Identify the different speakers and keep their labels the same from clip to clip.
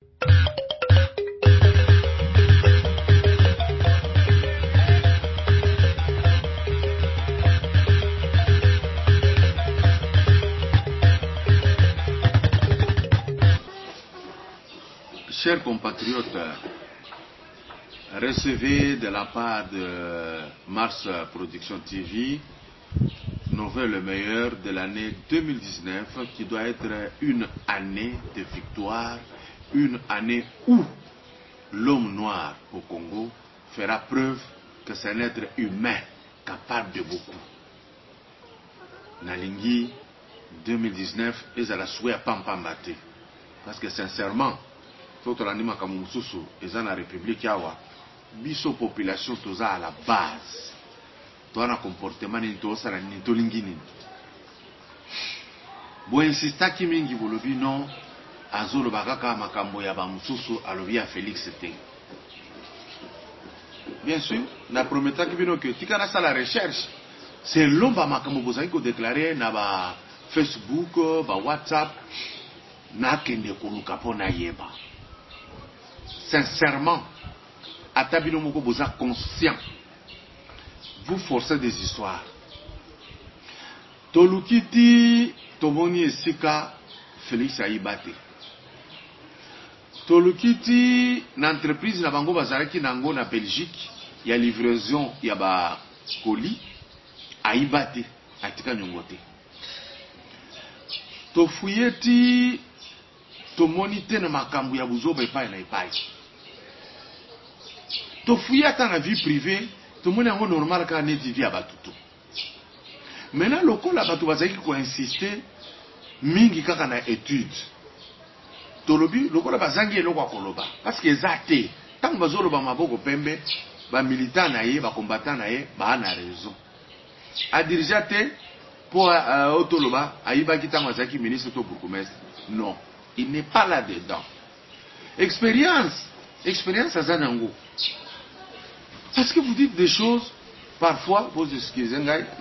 Speaker 1: Chers compatriotes, recevez de la part de Mars Production TV nos voeux le meilleur de l'année 2019 qui doit être une année de victoire, une année où l'homme noir au Congo fera preuve que c'est un être humain capable de beaucoup. Nalingi 2019 ezala souhait pampambate parce que sincèrement toto landima kama mususu eza na république yawa biso population toza à la base toana comportement nini tosala nini tolingi nini bo insistaki mingi bolobi non azoloba kaka makambo ya bamususu alobi ya Félix te. Bien sûr na prometaki bino que tika na sala recherche c'est lomba makambo bozali ko déclarer na ba Facebook ba WhatsApp na kende koluka pona yeba. Sincèrement, à tabino moko boza conscient, vous forcez des histoires. Tolukiti tomoni esika Félix Aibate. Tolukiti na entreprise na bango bazalaki nango na Belgique, ya livraison ya ba colis Aibate atika nyongote. Tofuyeti tomoni te na makambo ya buzoba epai na epai. Tofouiller dans la vie privée, tout le monde est normal quand on est vie à Batutu. Maintenant, le coup là, Batutu va qui insister, mingi kaka na étude. Tolobi, le coup là, bazangi elo kwa koloba. Parce que zate, tant que bazolo ba maboko pembe, ba militant na ye, ba combattant na ye, ba na raison. A dirigeate pour Otoloba, Aïba qui tamazaki ministre to bourgmestre. Non, il n'est pas là dedans. Expérience à Zanango. Parce que vous dites des choses, parfois, vous excusez,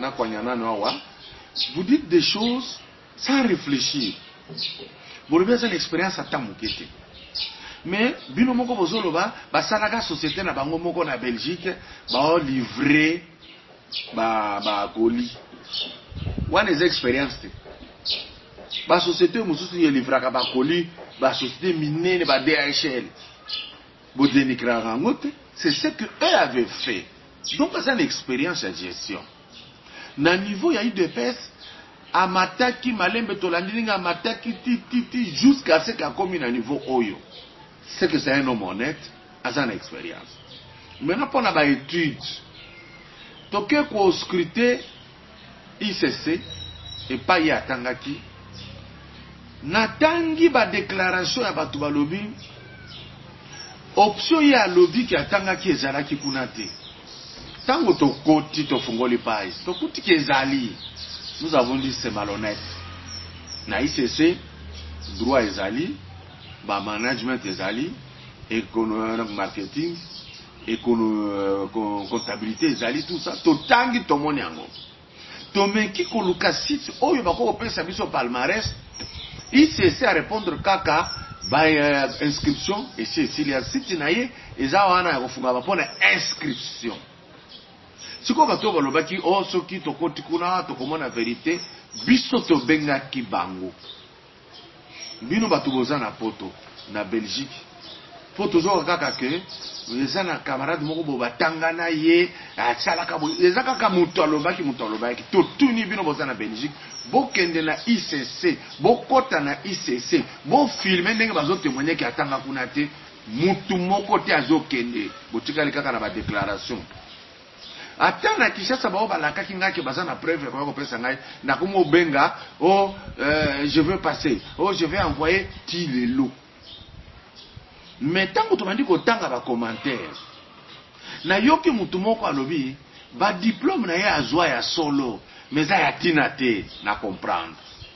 Speaker 1: vous dites des choses sans réfléchir. Vous avez une expérience à Tamukete. Mais, bino moko bozoloba, basalaga société na bango moko na Belgique, ba livrer ba colis. One is experience. Ba société mususu ye livraka ba colis, ba société minene ba DHL. C'est ce que eux avaient fait. Donc, c'est une expérience de gestion. Na niveau, il y a eu des pèses. Amataki, malembe, tolandini, amataki, titi, jusqu'à ce qu'il y a commis à niveau Oyo. C'est que c'est un homme honnête, c'est une expérience. Maintenant, pour la étude, toke ko scruté ICC et pas y atangaki. Natangi ba déclaration ya batu balobi. Option ya lobby qui atanga ki ezalaki kuna te. Tango to koti to fungoli page. To kuti ki ezali. Nous avons dit c'est malhonnête. Na ICC droit ezali, ba management ezali, économie marketing, comptabilité ezali tout ça. To tangi to moni yango. To meki koluka site oyo bako pesa biso palmarès. ICC a répondre kaka inscription et c'est il y a site naie eza wana ya kofunga bapona inscription siko bato balobaki o soki tokoti kuna tokomona vérité biso to benga ki bango bino bato boza na poto na Belgique poto zo kaka ke eza na camarade moko bo batangana ye asalaka bo eza kaka muto alobaki to tuni bino boza na Belgique bokende na ICC bokota na ICC bo filmer ndenge bazo témoigner ki atanga kuna te mutu moko te azokende botikali kaka na ba déclaration atana Kinshasa bao balaka kingaki baza na preuve ko pesa ngai na komo benga je veux passer je vais envoyer tilelo. Mais tant que tu m'as dit que tu as des commentaires, na yoki mutu moko alobi ba diplôme na ya azwa ya solo mais ça ya tinate na comprendre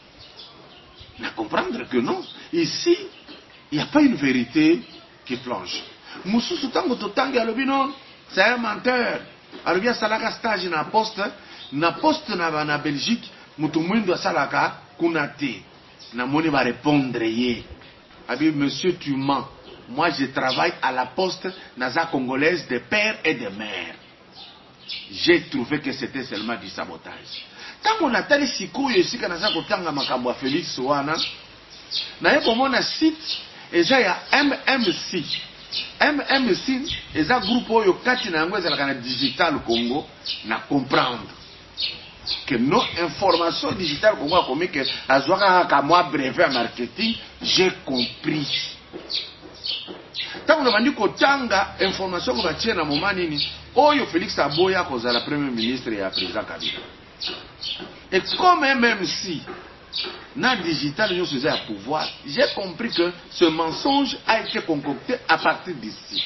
Speaker 1: que non ici il n'y a pas une vérité qui flanche. Mususu tango to tangi alobi non c'est un menteur alobi salaka stage na poste na Belgique mutu mwindo salaka kuna te na moni va répondre ye abi monsieur tu mens. moi je travaille à la poste naza congolaise de père et de mère. J'ai trouvé que c'était seulement du sabotage. Tant qu'on a tali sikoyo esika naza kotanga makambo ya Félix wana, naye komona site eza ya MMC. MMC eza groupe oyo kati na yango ezalaka na Digital Congo na comprendre que nos informations Digital Congo akomi que azwaka kaka mwa brevet ya marketing. J'ai compris. Tant qu'on a bandi kotanga information ko batie na moment nini oyo Félix aboya kozala premier ministre ya président Kabila. Et comme MMC na digital nous faisait à pouvoir, j'ai compris que ce mensonge a été concocté à partir d'ici.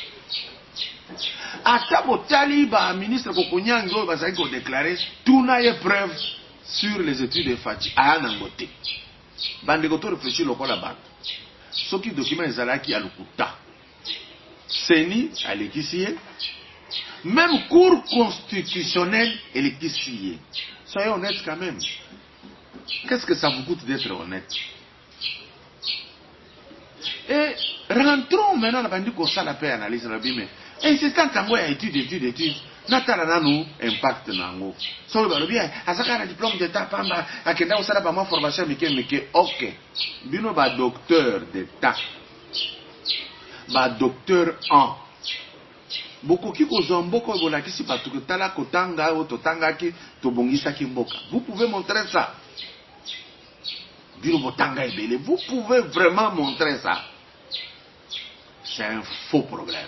Speaker 1: Ata botali ba ministre Kokonyango bazaki ko déclarer tout n'a eu preuve sur les études de Fati a nangote. Bande ko to réfléchir lokola bato. Soki document ezalaki à lukuta. Seni alekisiye. Même cour constitutionnelle elekisiye. Soyez honnêtes quand même. Qu'est-ce que ça vous coûte d'être honnête? Et rentrons maintenant dans le constat la paix analyse la bime. Et c'est quand on voit étude. Natala nanu impact nango. So ba bien, azaka na diplôme d'état pamba, akenda osala ba ma formation mike. OK. Bino ba docteur d'état. Ba docteur en. Bokoki kozomboka bolakisi patu tala kotanga o totanga ki tobongisa ki mboka. Vous pouvez montrer ça. Vous pouvez vraiment montrer ça. C'est un faux problème.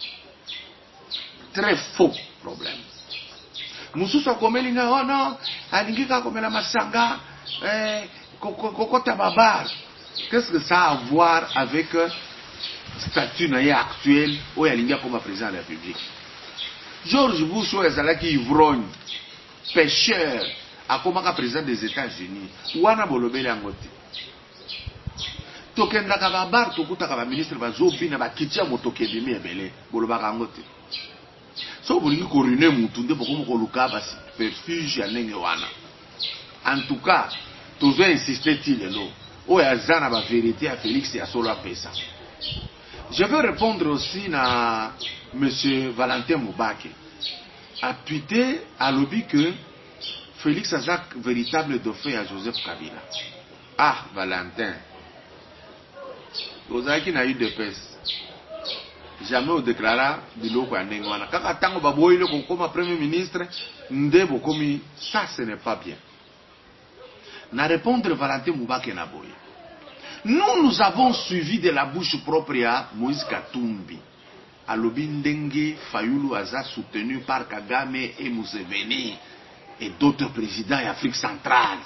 Speaker 1: Très faux problème. Mususu akomelinga oh non, alingika komela masanga, kokota babar. Qu'est-ce que ça a à voir avec le statut actuel où il y a comme président de la République? George Bush est ivrogne, pêcheur, akomaka président des États-Unis. Wana bolobeli angote. Tokendaka babar tokutaka ba ministre bazobina bakitia motoke demi ebele bolobaka angote. So bolingi ko ruiner mutu nde boko moko luka ba superfuge ya ndenge wana. En tout cas, tozo insister ti lelo. O ya zana ba vérité ya Félix ya solo pesa. Je veux répondre aussi à monsieur Valentin Moubake. Appuyer à lobby que Félix Azak véritable dauphin à Joseph Kabila. Ah, Valentin. Ozaki na eu de peste. Jamais au déclara biloko ya ndenge wana. Kaka tango baboyile kokoma premier ministre, nde bokomi, ça ce n'est pas bien. Na répondre Valentin Moubake na boye. Nous avons suivi de la bouche propre à Moïse Katumbi. À Lobindenge, Fayulu Aza soutenu par Kagame et Museveni et d'autres présidents d'Afrique centrale.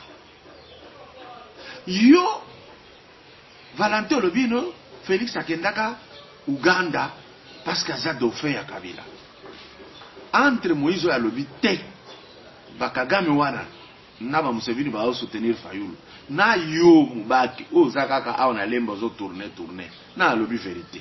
Speaker 1: Yo, Valentin Lobino, Félix Akendaka, Uganda, parce qu'Aza dauphin à Kabila. Entre Moïse et Lobi, Bakagame wana, Naba Museveni va soutenir Fayulu. Na yo Mubaki, o Zakaka a on a lembozo tourner. Na Lobi vérité.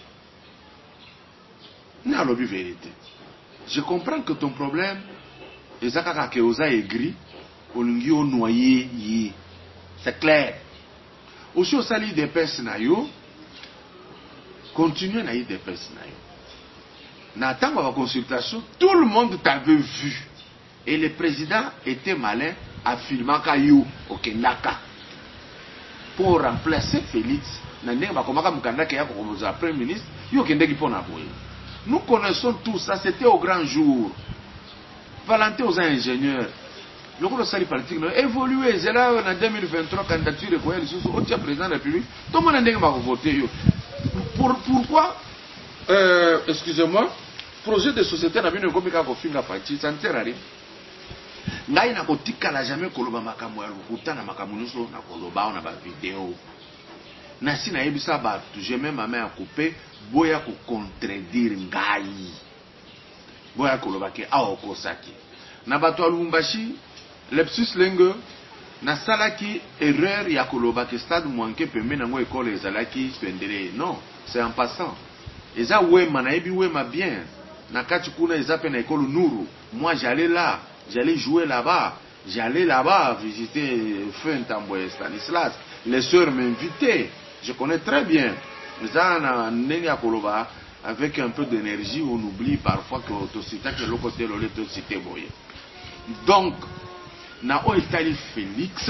Speaker 1: Na Lobi vérité. Je comprends que ton problème, Zakaka ke oza aigri, olingi o noyer yi. C'est clair. Aussi au sali des pes na yo, continuez na yi des pes na yo. Na tango la consultation, tout le monde t'avait vu. Et le président était malin, affirmant Kayou au Kendaka. Pour remplacer Félix, Premier ministre, nous connaissons tout ça, c'était au grand jour. Valentin aux ingénieurs. Le groupe de politique a évolué. C'est là en 2023, candidature de au président de la République. Tout le monde a voté. Pourquoi excusez-moi, projet de société n'a bien comme quand on filme la partie, ça ne sert à rien. Ngai na kotika la jamais koloba makambo ya lukuta na makambo nyonso na koloba na ba vidéo. Na si na yebisa ba j'ai même ma main à couper boya ko contredire ngai. Boya koloba ke aokosaki. Na bato Lubumbashi lepsus lenge na salaki erreur ya koloba ke stade mwanke pembe na ngo école ezalaki pendele. Non, c'est en passant. Eza wema na yebi wema bien. Na kati kuna eza pe na école Nuru. Moi j'allais là. J'allais jouer là-bas. J'allais là-bas visiter Feu Ntambwe Stanislas. Les sœurs m'invitaient. Je connais très bien. Zana nenga koloba avec un peu d'énergie, on oublie parfois que autocita que le côté le cité boye. Donc na o itali Félix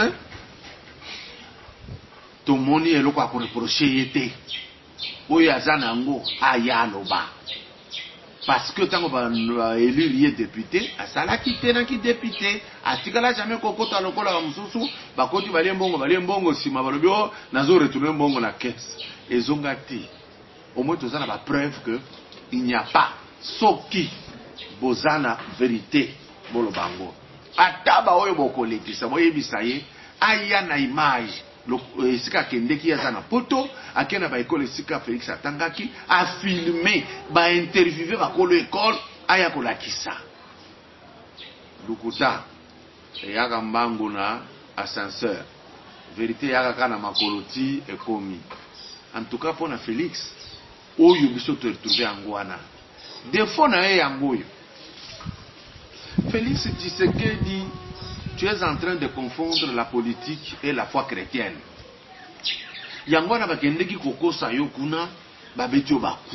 Speaker 1: to moni eloko a reprocher yete oyo azana ngo ayaloba parce que tango ba élire député asala kité na ki député atikala jamais kokota lokola ba mususu bakoti bale mbongo sima balobi o nazo retourner mbongo na caisse ezongati au moins tozana ba preuve que il n'y a pas soki bozana vérité bolo bango ataba oyo bokolekisa boyebisa ye aya na image esika kendeki yaza na poto akena ba école esika Félix atangaki a filmer ba interviewer bakolo école aya kolakisa lukuta yaka mbangu na ascenseur vérité yaka kana makoloti ekomi en tout cas pour na Félix oyo biso to retrouver angwana défaut na ye yangoyo Félix Tshisekedi, tu es en train de confondre la politique et la foi chrétienne. Yangwana bakendeki kokosa yo kuna babetio baku.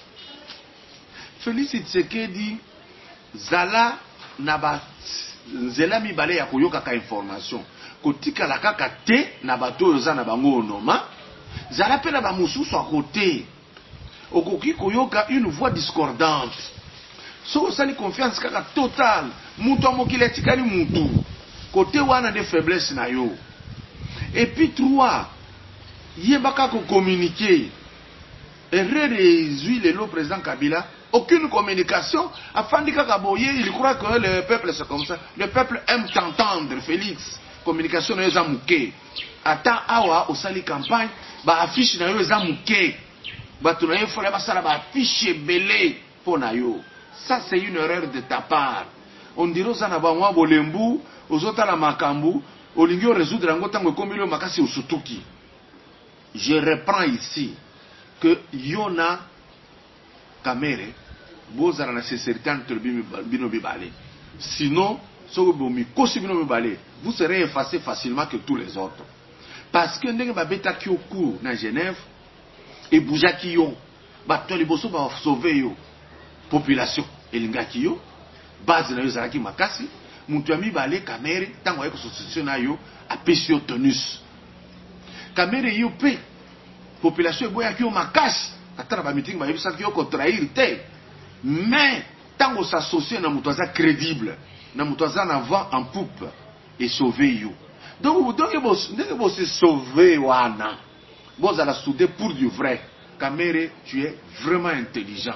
Speaker 1: Félix Tshisekedi zala na ba nzela mibale ya koyoka ka information. Kotika la kaka te na bato oza na bango onoma. Zala pe na ba mususu à côté. Okoki koyoka une voix discordante. So osali confiance kaka total mutu amokili atikali mutu côté wana de faiblesse na yo et puis 3 yebaka ko communiquer erreur ezui le président Kabila aucune communication afandi kaka boye il croit que le peuple c'est comme ça le peuple aime t'entendre Félix communication na yo za muke ata awa osali campagne ba affiche na yo za muke batu na yo fala basala ba affiche belé pour na yo. Ça, c'est une erreur de ta part. On dirait que na bangwa bolembu, ozota la makambu, olingio résoudre ngo tango komilo makasi usutuki. Je reprends ici que Yona Kamere bozara na sincérité entre bino bibale. Sinon, so bomi kosi bino bibale, vous serez effacé facilement que tous les autres. Parce que ndenge babeta ki oku na Genève et boujaki yo, ba to liboso ba sauver yo. Population elingaki yo base na yo zalaki makasi mutu ami bale Kamere tango ayeko constitution na yo apesi yo tonus Kamere yo pe population eboyaki yo makasi atana ba meeting ba yebisaki yo ko trahir te mais tango s'associer na mutu aza crédible na mutu aza na vent en poupe et sauver yo donc ndenge se sauver wana bozala soudé pour du vrai Kamere tu es vraiment intelligent.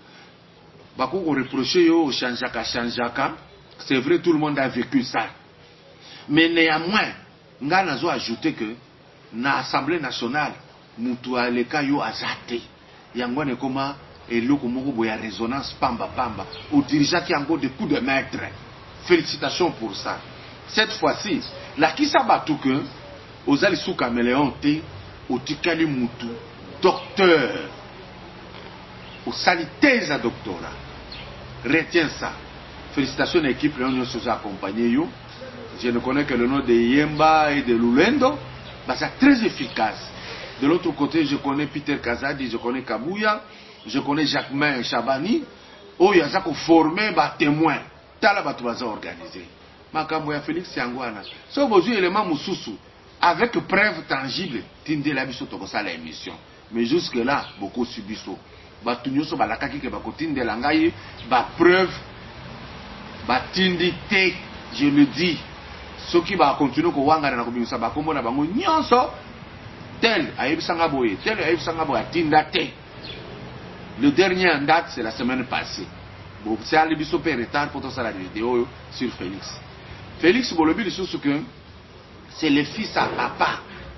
Speaker 1: Bako reprocher yo chanjaka, c'est vrai tout le monde a vécu ça. Mais néanmoins, nga nazo ajouter que na Assemblée nationale mutu aleka yo azate. Yangwane koma eloko moko boya résonance pamba au dirigeant qui encore des coups de maître. Félicitations pour ça. Cette fois-ci, la kisa batu que ozali sous caméléon te otikali mutu docteur au salité à doctorat. Retiens ça. Félicitations à l'équipe, nous sommes accompagnés. Je ne connais que le nom de Yemba et de Lulendo. Bah, c'est très efficace. De l'autre côté, je connais Peter Kazadi, je connais Kabouya, je connais Jacquemain Chabani. Oh, il y a ça qu'on formé, bah, témoin. Tala bah, tu vas organiser. Ma Kabouya Félix Yangwana. So, besoin élément Moussoussou. Avec preuve tangible, Tinde la biso toko ça l'émission. Mais jusque-là, beaucoup subissent. Batunyo so balakaki ke bakotinde la ngai ba preuve batindi te, je le dis. Soki ba continue ko wangana na kobimisa ba kombo na bango nyonso tel ayebisanga boye atinda te. Le dernier en date c'est la semaine passée. Bon, c'est à l'ébiso per retard pour ça la vidéo sur Félix. Félix bolobi lisusu que c'est le fils à papa.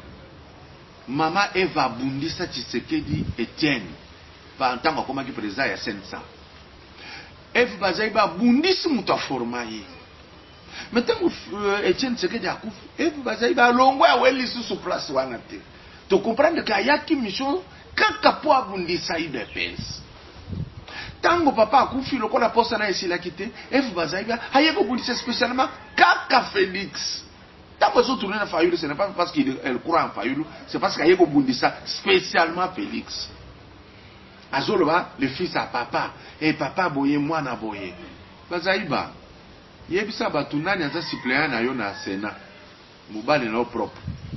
Speaker 1: Maman Eva Bundisa Tshisekedi Etienne. En tant que président ya Sensa. Eve Bazaiba bundisi muta formaye. Maintenant Etienne Tshisekedi akufu, Eve Bazaiba longo ya weli sous place wana te. To comprendre que ayaki mission kaka po abundisa IDPS. Tango papa akufi lokola posa na esila kite, Eve Bazaiba hayeko bundisa spécialement kaka Félix. Tant que vous tournez dans Fayoulou, ce n'est pas parce qu'elle croit en Fayoulou, c'est parce qu'il y a eu ça spécialement Félix. Azoloba, le fils à papa. Et papa boye, moi na boye. Bazaïba. Yebisa batunani aza suppléant na yo na Sénat. Moubali na propre.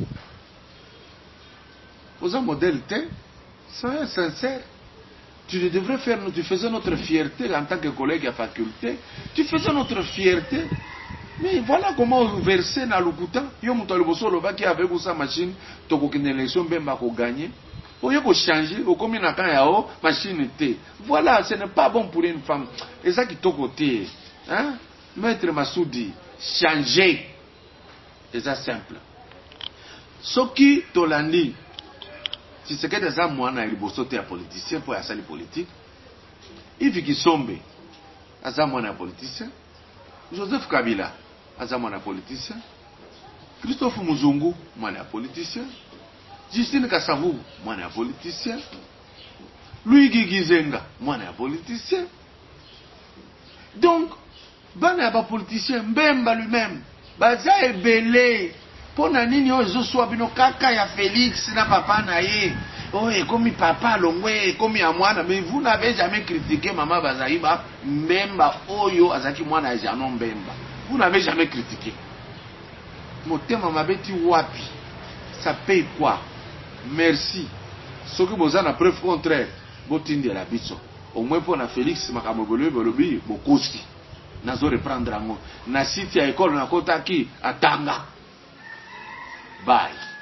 Speaker 1: Vous avez un modèle, soyez sincère. Tu devrais faire, tu faisais notre fierté en tant que collègue à faculté. Tu faisais notre fierté. Mais voilà comment verser dans le bouton. Yo muto liboso loba qui avec sa machine, to ko kine élection bemba ko gagner. Au lieu de changer, au comme na kan yao machine té. Voilà, ce n'est pas bon pour une femme. Et ça qui to côté, hein? Maître Massoudi, changer. C'est ça simple. Ce qui tolandi, si c'est que des gens moi na liboso té politicien pour asa les politique. Il vit qui sombe. Asa moi na politicien. Joseph Kabila, aza mwana politicien. Christophe Muzungu, mwana politicien. Justine Kasavu, mwana politicien. Louis Gigizenga, mwana politicien. Donc, bana ba politicien, Mbemba lui-même, baza ebele. Pona nini ozo swa bino kaka ya Félix na papa na ye. Oh, et comme papa longwe, comme ya mwana, mais vous n'avez jamais critiqué maman Bazaïba, Mbemba oyo azaki mwana ya Janon Mbemba. Vous n'avez jamais critiqué. Motema mabeti wapi. Ça paye quoi? Merci. Ce que vous avez la preuve contraire, botindi la biso. Au moins pour na Félix makamobolo bolobi bokoski. Nazo reprendre ngo. Na site ya école na kota ki atanga. Bye.